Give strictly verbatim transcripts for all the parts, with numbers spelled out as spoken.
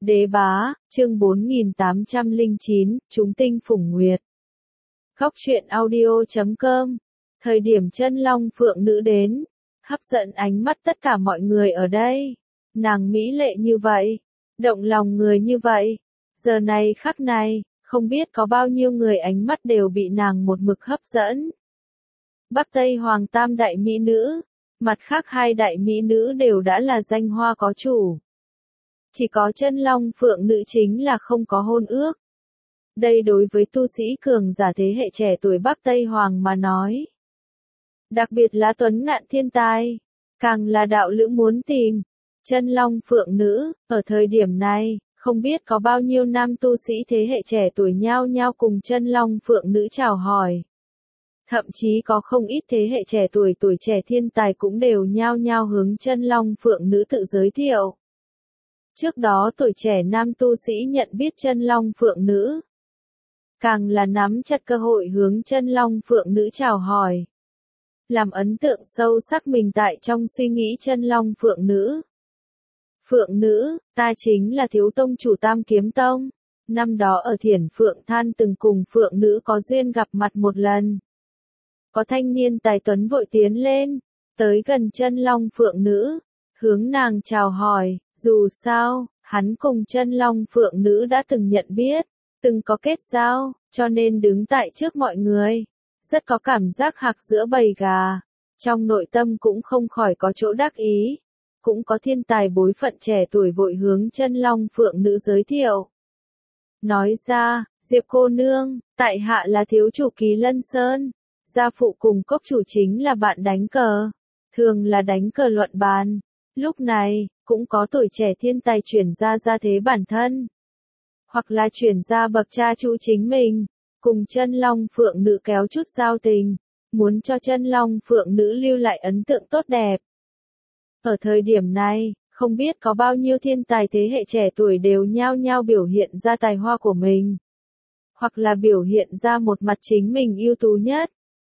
Đế bá, chương bốn nghìn tám trăm lẻ chín, chúng tinh phủng nguyệt. Góc truyện audio chấm com. Thời điểm chân long phượng nữ đến, hấp dẫn ánh mắt tất cả mọi người ở đây. Nàng mỹ lệ như vậy, động lòng người như vậy. Giờ này khắc này, không biết có bao nhiêu người ánh mắt đều bị nàng một mực hấp dẫn. Bắc Tây Hoàng tam đại mỹ nữ, mặt khác hai đại mỹ nữ đều đã là danh hoa có chủ. Chỉ có chân long phượng nữ chính là không có hôn ước. Đây đối với tu sĩ cường giả thế hệ trẻ tuổi Bắc Tây Hoàng mà nói. Đặc biệt là tuấn ngạn thiên tài, càng là đạo lữ muốn tìm. Chân long phượng nữ, ở thời điểm này, không biết có bao nhiêu nam tu sĩ thế hệ trẻ tuổi nhao nhao cùng chân long phượng nữ chào hỏi. Thậm chí có không ít thế hệ trẻ tuổi tuổi trẻ thiên tài cũng đều nhao nhao hướng chân long phượng nữ tự giới thiệu. Trước đó tuổi trẻ nam tu sĩ nhận biết chân long phượng nữ, càng là nắm chặt cơ hội hướng chân long phượng nữ chào hỏi. Làm ấn tượng sâu sắc mình tại trong suy nghĩ chân long phượng nữ. Phượng nữ, ta chính là thiếu tông chủ Tam Kiếm Tông. Năm đó ở Thiển Phượng Than từng cùng phượng nữ có duyên gặp mặt một lần. Có thanh niên tài tuấn vội tiến lên, tới gần chân long phượng nữ, hướng nàng chào hỏi. Dù sao, hắn cùng chân long phượng nữ đã từng nhận biết, từng có kết giao, cho nên đứng tại trước mọi người, rất có cảm giác hạc giữa bầy gà. Trong nội tâm cũng không khỏi có chỗ đắc ý, cũng có thiên tài bối phận trẻ tuổi vội hướng chân long phượng nữ giới thiệu. Nói ra, Diệp cô nương, tại hạ là thiếu chủ Kỳ Lân Sơn, gia phụ cùng cốc chủ chính là bạn đánh cờ, thường là đánh cờ luận bàn. Lúc này, cũng có tuổi trẻ thiên tài chuyển ra gia thế bản thân, hoặc là chuyển ra bậc cha chú chính mình, cùng chân long phượng nữ kéo chút giao tình, muốn cho chân long phượng nữ lưu lại ấn tượng tốt đẹp. Ở thời điểm này, không biết có bao nhiêu thiên tài thế hệ trẻ tuổi đều nhao nhao biểu hiện ra tài hoa của mình, hoặc là biểu hiện ra một mặt chính mình ưu tú nhất.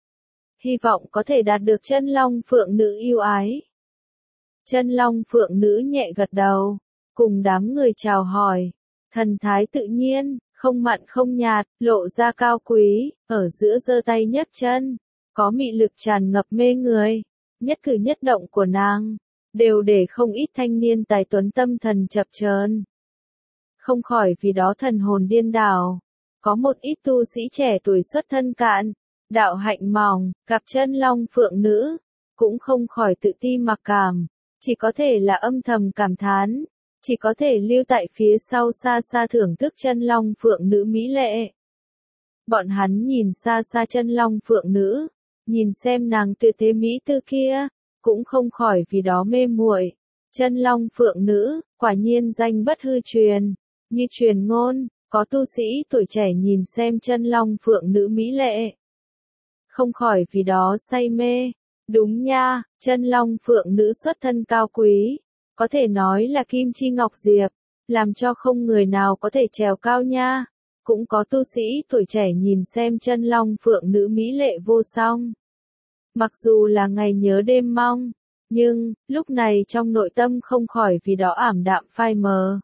Hy vọng có thể đạt được chân long phượng nữ yêu ái. Chân long phượng nữ nhẹ gật đầu, cùng đám người chào hỏi, thần thái tự nhiên, không mặn không nhạt, lộ ra cao quý, ở giữa giơ tay nhấc chân, có mị lực tràn ngập mê người, nhất cử nhất động của nàng, đều để không ít thanh niên tài tuấn tâm thần chập chờn. Không khỏi vì đó thần hồn điên đảo, có một ít tu sĩ trẻ tuổi xuất thân cạn, đạo hạnh mỏng, gặp chân long phượng nữ, cũng không khỏi tự ti mặc cảm. Chỉ có thể là âm thầm cảm thán, chỉ có thể lưu tại phía sau xa xa thưởng thức chân long phượng nữ mỹ lệ. Bọn hắn nhìn xa xa chân long phượng nữ, nhìn xem nàng tuyệt thế mỹ tư kia, cũng không khỏi vì đó mê muội. Chân long phượng nữ, quả nhiên danh bất hư truyền, như truyền ngôn, có tu sĩ tuổi trẻ nhìn xem chân long phượng nữ mỹ lệ, không khỏi vì đó say mê. Đúng nha, chân long phượng nữ xuất thân cao quý, có thể nói là kim chi ngọc diệp, làm cho không người nào có thể trèo cao nha. Cũng có tu sĩ tuổi trẻ nhìn xem chân long phượng nữ mỹ lệ vô song. Mặc dù là ngày nhớ đêm mong, nhưng, lúc này trong nội tâm không khỏi vì đó ảm đạm phai mờ.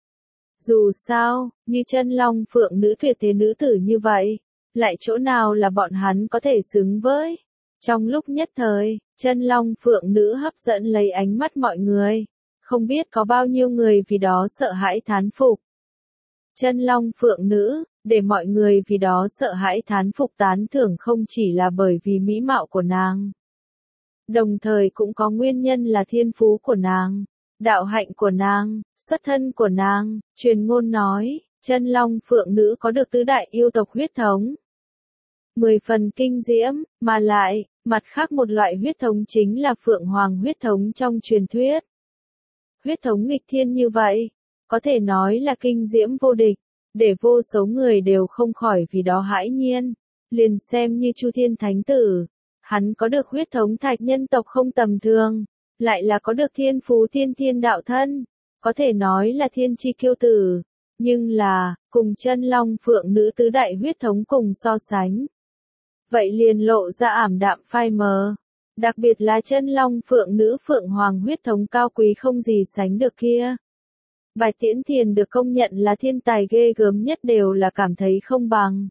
Dù sao, như chân long phượng nữ tuyệt thế nữ tử như vậy, lại chỗ nào là bọn hắn có thể xứng với. Trong lúc nhất thời, chân long phượng nữ hấp dẫn lấy ánh mắt mọi người, không biết có bao nhiêu người vì đó sợ hãi thán phục. Chân long phượng nữ, để mọi người vì đó sợ hãi thán phục tán thưởng không chỉ là bởi vì mỹ mạo của nàng. Đồng thời cũng có nguyên nhân là thiên phú của nàng, đạo hạnh của nàng, xuất thân của nàng. Truyền ngôn nói, chân long phượng nữ có được tứ đại yêu tộc huyết thống. Mười phần kinh diễm, mà lại, mặt khác một loại huyết thống chính là phượng hoàng huyết thống trong truyền thuyết. Huyết thống nghịch thiên như vậy, có thể nói là kinh diễm vô địch, để vô số người đều không khỏi vì đó hãi nhiên. Liền xem như Chu Thiên Thánh Tử, hắn có được huyết thống thạch nhân tộc không tầm thường, lại là có được thiên phú tiên thiên đạo thân, có thể nói là thiên chi kiêu tử. Nhưng là, cùng chân long phượng nữ tứ đại huyết thống cùng so sánh, vậy liền lộ ra ảm đạm phai mờ. Đặc biệt là chân long phượng nữ phượng hoàng huyết thống cao quý không gì sánh được kia. Bài Tiễn Thiền được công nhận là thiên tài ghê gớm nhất đều là cảm thấy không bằng.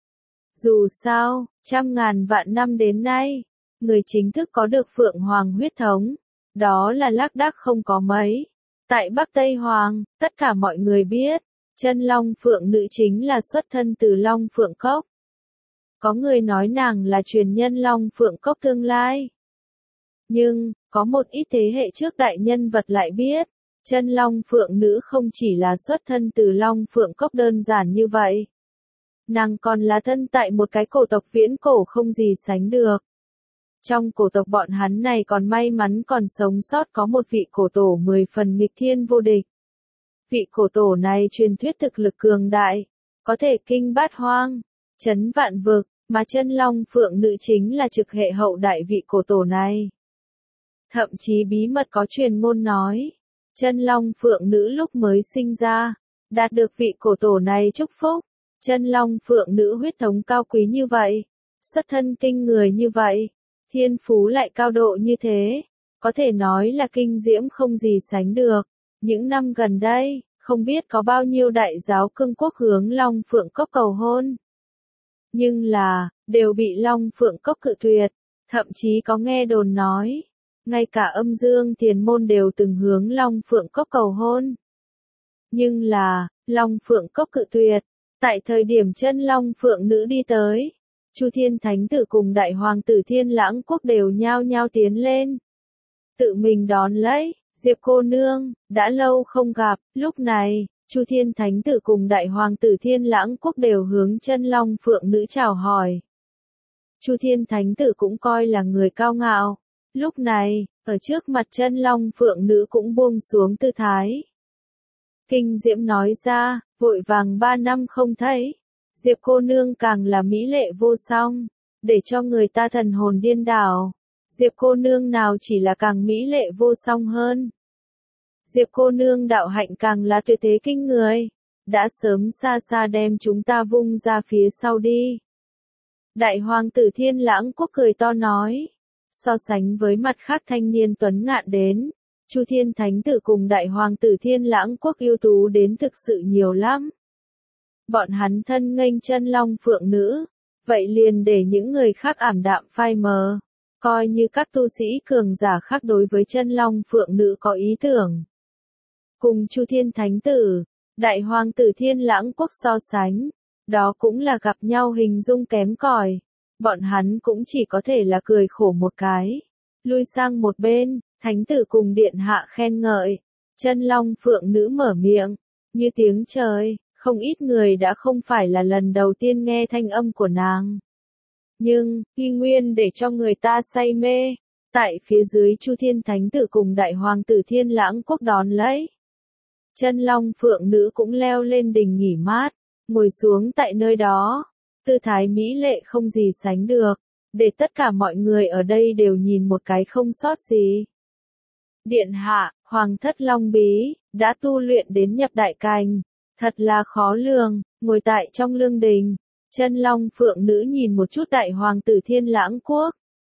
Dù sao, trăm ngàn vạn năm đến nay, người chính thức có được Phượng Hoàng huyết thống, đó là lác đác không có mấy. Tại Bắc Tây Hoàng, tất cả mọi người biết, chân Long Phượng nữ chính là xuất thân từ Long Phượng Cốc. Có người nói nàng là truyền nhân Long Phượng Cốc tương lai. Nhưng, có một ít thế hệ trước đại nhân vật lại biết, chân Long Phượng nữ không chỉ là xuất thân từ Long Phượng Cốc đơn giản như vậy. Nàng còn là thân tại một cái cổ tộc viễn cổ không gì sánh được. Trong cổ tộc bọn hắn này còn may mắn còn sống sót có một vị cổ tổ mười phần nghịch thiên vô địch. Vị cổ tổ này truyền thuyết thực lực cường đại, có thể kinh bát hoang, chấn vạn vực, mà chân Long Phượng nữ chính là trực hệ hậu đại vị cổ tổ này. Thậm chí bí mật có truyền ngôn nói, chân Long Phượng nữ lúc mới sinh ra, đạt được vị cổ tổ này chúc phúc. Chân Long Phượng nữ huyết thống cao quý như vậy, xuất thân kinh người như vậy, thiên phú lại cao độ như thế, có thể nói là kinh diễm không gì sánh được. Những năm gần đây, không biết có bao nhiêu đại giáo cương quốc hướng Long Phượng Cốc cầu hôn. Nhưng là, đều bị Long Phượng Cốc cự tuyệt, thậm chí có nghe đồn nói, ngay cả Âm Dương Thiền Môn đều từng hướng Long Phượng Cốc cầu hôn. Nhưng là, Long Phượng Cốc cự tuyệt. Tại thời điểm chân Long Phượng nữ đi tới, Chu Thiên Thánh Tử cùng Đại Hoàng tử Thiên Lãng Quốc đều nhao nhao tiến lên. Tự mình đón lấy, Diệp cô nương, đã lâu không gặp, lúc này, Chu Thiên Thánh Tử cùng Đại Hoàng tử Thiên Lãng Quốc đều hướng chân Long Phượng nữ chào hỏi. Chu Thiên Thánh Tử cũng coi là người cao ngạo, lúc này, ở trước mặt chân Long Phượng nữ cũng buông xuống tư thái. Kinh diễm nói ra, vội vàng ba năm không thấy, Diệp cô nương càng là mỹ lệ vô song, để cho người ta thần hồn điên đảo. Diệp cô nương nào chỉ là càng mỹ lệ vô song hơn. Diệp cô nương đạo hạnh càng là tuyệt thế kinh người, đã sớm xa xa đem chúng ta vung ra phía sau đi. Đại Hoàng tử Thiên Lãng Quốc cười to nói, so sánh với mặt khác thanh niên tuấn ngạn đến, Chu Thiên Thánh Tử cùng Đại Hoàng tử Thiên Lãng Quốc ưu tú đến thực sự nhiều lắm. Bọn hắn thân nghênh chân Long Phượng nữ, vậy liền để những người khác ảm đạm phai mờ, coi như các tu sĩ cường giả khác đối với chân Long Phượng nữ có ý tưởng. Cùng Chu Thiên Thánh Tử, Đại Hoàng tử Thiên Lãng Quốc so sánh, đó cũng là gặp nhau hình dung kém cỏi. Bọn hắn cũng chỉ có thể là cười khổ một cái, lui sang một bên. Thánh tử cùng điện hạ khen ngợi, chân Long Phượng nữ mở miệng, như tiếng trời, không ít người đã không phải là lần đầu tiên nghe thanh âm của nàng. Nhưng, y nguyên để cho người ta say mê, tại phía dưới Chu Thiên Thánh Tử cùng Đại Hoàng tử Thiên Lãng Quốc đón lấy. Chân Long Phượng nữ cũng leo lên đỉnh nghỉ mát, ngồi xuống tại nơi đó, tư thái mỹ lệ không gì sánh được, để tất cả mọi người ở đây đều nhìn một cái không sót gì. Điện hạ, Hoàng thất Long Bí, đã tu luyện đến nhập đại cành, thật là khó lường, ngồi tại trong lương đình, chân Long Phượng nữ nhìn một chút Đại Hoàng tử Thiên Lãng Quốc.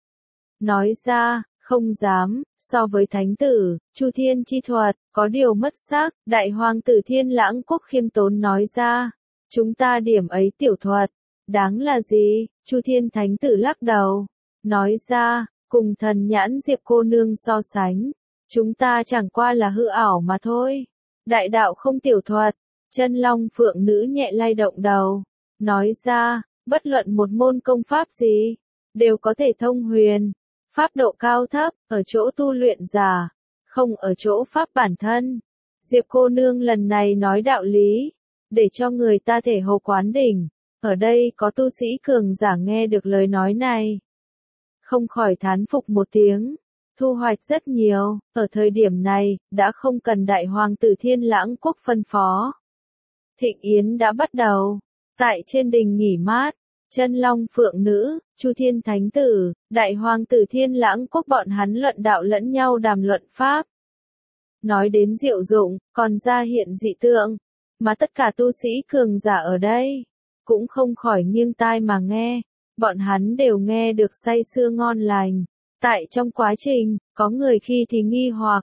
Nói ra, không dám, so với Thánh tử, Chu Thiên chi thuật, có điều mất xác, Đại Hoàng tử Thiên Lãng Quốc khiêm tốn nói ra, chúng ta điểm ấy tiểu thuật, đáng là gì, Chu Thiên Thánh tử lắc đầu, nói ra, cùng thần nhãn Diệp cô nương so sánh. Chúng ta chẳng qua là hư ảo mà thôi. Đại đạo không tiểu thuật, chân Long Phượng nữ nhẹ lay động đầu, nói ra, bất luận một môn công pháp gì, đều có thể thông huyền. Pháp độ cao thấp, ở chỗ tu luyện giả, không ở chỗ pháp bản thân. Diệp cô nương lần này nói đạo lý, để cho người ta thể hồ quán đỉnh. Ở đây có tu sĩ cường giả nghe được lời nói này, không khỏi thán phục một tiếng. Thu hoạch rất nhiều, ở thời điểm này, đã không cần Đại Hoàng tử Thiên Lãng Quốc phân phó. Thịnh yến đã bắt đầu, tại trên đình nghỉ mát, chân Long Phượng nữ, Chu Thiên Thánh Tử, Đại Hoàng tử Thiên Lãng Quốc bọn hắn luận đạo lẫn nhau đàm luận pháp. Nói đến diệu dụng, còn ra hiện dị tượng, mà tất cả tu sĩ cường giả ở đây, cũng không khỏi nghiêng tai mà nghe, bọn hắn đều nghe được say sưa ngon lành. Tại trong quá trình, có người khi thì nghi hoặc,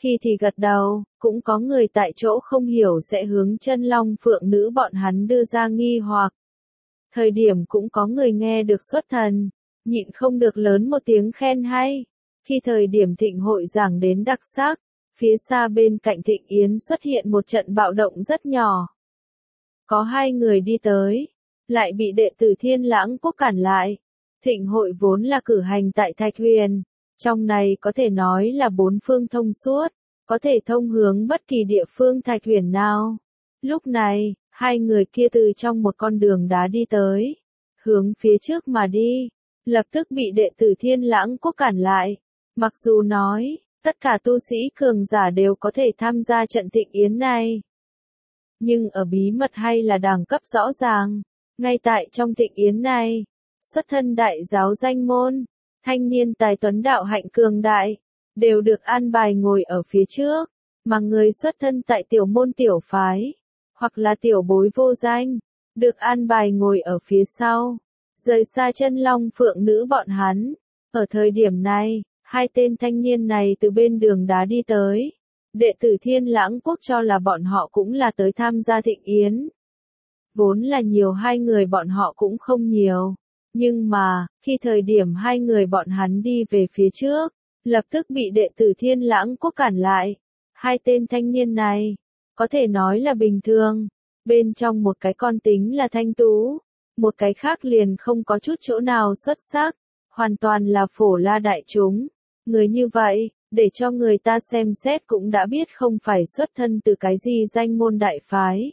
Khi thì gật đầu, cũng có người tại chỗ không hiểu sẽ hướng chân long phượng nữ bọn hắn đưa ra nghi hoặc. Thời điểm cũng có người nghe được xuất thần, nhịn không được lớn một tiếng khen hay. Khi thời điểm thịnh hội giảng đến đặc sắc, phía xa bên cạnh Thịnh Yến xuất hiện một trận bạo động rất nhỏ. Có hai người đi tới, lại bị đệ tử Thiên Lãng Quốc cản lại. Thịnh hội vốn là cử hành tại Thạch Huyền, trong này có thể nói là bốn phương thông suốt, có thể thông hướng bất kỳ địa phương Thạch Huyền nào. Lúc này, hai người kia từ trong một con đường đá đi tới, hướng phía trước mà đi, lập tức bị đệ tử Thiên Lãng Quốc cản lại. Mặc dù nói, tất cả tu sĩ cường giả đều có thể tham gia trận thịnh yến này. Nhưng ở bí mật hay là đẳng cấp rõ ràng, ngay tại trong thịnh yến này, xuất thân đại giáo danh môn, thanh niên tài tuấn đạo hạnh cường đại, đều được an bài ngồi ở phía trước, mà người xuất thân tại tiểu môn tiểu phái, hoặc là tiểu bối vô danh, được an bài ngồi ở phía sau, rời xa chân long phượng nữ bọn hắn. Ở thời điểm này, hai tên thanh niên này từ bên đường đá đi tới. Đệ tử Thiên Lãng Quốc cho là bọn họ cũng là tới tham gia thịnh yến. Vốn là nhiều hai người bọn họ cũng không nhiều. Nhưng mà, khi thời điểm hai người bọn hắn đi về phía trước, lập tức bị đệ tử Thiên Lãng Quốc cản lại. Hai tên thanh niên này, có thể nói là bình thường. Bên trong một cái con tính là thanh tú, một cái khác liền không có chút chỗ nào xuất sắc, hoàn toàn là phổ la đại chúng. Người như vậy, để cho người ta xem xét cũng đã biết không phải xuất thân từ cái gì danh môn đại phái.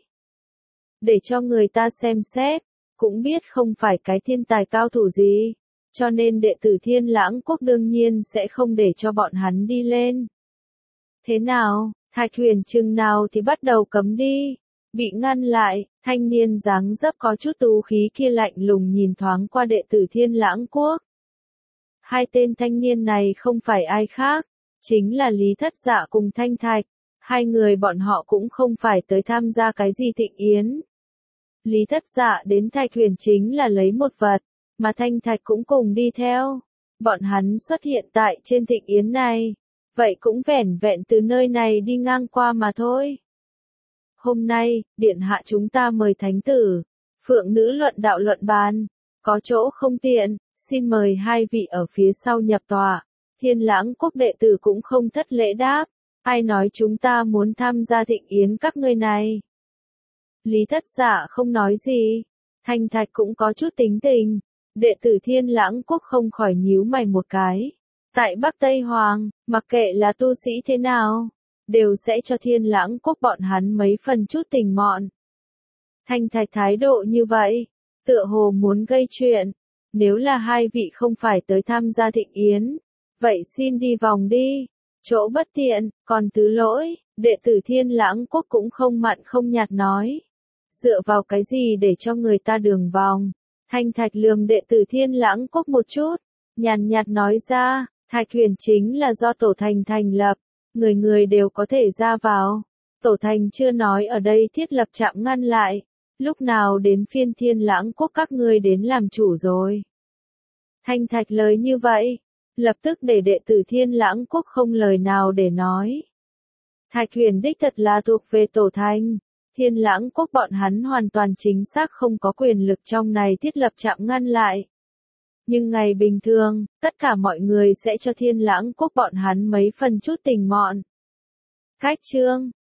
Để cho người ta xem xét, cũng biết không phải cái thiên tài cao thủ gì. Cho nên đệ tử Thiên Lãng Quốc đương nhiên sẽ không để cho bọn hắn đi lên. Thế nào, Thạch Huyền chừng nào thì bắt đầu cấm đi. Bị ngăn lại, thanh niên dáng dấp có chút tú khí kia lạnh lùng nhìn thoáng qua đệ tử Thiên Lãng Quốc. Hai tên thanh niên này không phải ai khác, chính là Lý Thất Dạ cùng Thanh Thạch. Hai người bọn họ cũng không phải tới tham gia cái gì thịnh yến. Lý Thất Dạ đến Thạch Huyền chính là lấy một vật, mà Thanh Thạch cũng cùng đi theo. Bọn hắn xuất hiện tại trên thịnh yến này, vậy cũng vẻn vẹn từ nơi này đi ngang qua mà thôi. Hôm nay, điện hạ chúng ta mời thánh tử, phượng nữ luận đạo luận bàn, có chỗ không tiện, xin mời hai vị ở phía sau nhập tọa. Thiên Lãng Quốc đệ tử cũng không thất lễ đáp, ai nói chúng ta muốn tham gia thịnh yến các ngươi này. Lý Thất Dạ không nói gì, Thanh Thạch cũng có chút tính tình, đệ tử Thiên Lãng Quốc không khỏi nhíu mày một cái. Tại Bắc Tây Hoàng, mặc kệ là tu sĩ thế nào, đều sẽ cho Thiên Lãng Quốc bọn hắn mấy phần chút tình mọn. Thanh Thạch thái độ như vậy, tựa hồ muốn gây chuyện. Nếu là hai vị không phải tới tham gia thịnh yến, vậy xin đi vòng đi, chỗ bất tiện, còn thứ lỗi, đệ tử Thiên Lãng Quốc cũng không mặn không nhạt nói. Dựa vào cái gì để cho người ta đường vòng? Thanh Thạch lườm đệ tử Thiên Lãng Quốc một chút, nhàn nhạt nói ra, Thạch Huyền chính là do Tổ Thành thành lập, người người đều có thể ra vào. Tổ Thành chưa nói ở đây thiết lập trạm ngăn lại. Lúc nào đến phiên Thiên Lãng Quốc các ngươi đến làm chủ rồi. Thanh Thạch lời như vậy, lập tức để đệ tử Thiên Lãng Quốc không lời nào để nói. Thạch Huyền đích thật là thuộc về Tổ Thành. Thiên Lãng Quốc bọn hắn hoàn toàn chính xác không có quyền lực trong này thiết lập trạm ngăn lại. Nhưng ngày bình thường, tất cả mọi người sẽ cho Thiên Lãng Quốc bọn hắn mấy phần chút tình mọn. Khách trương,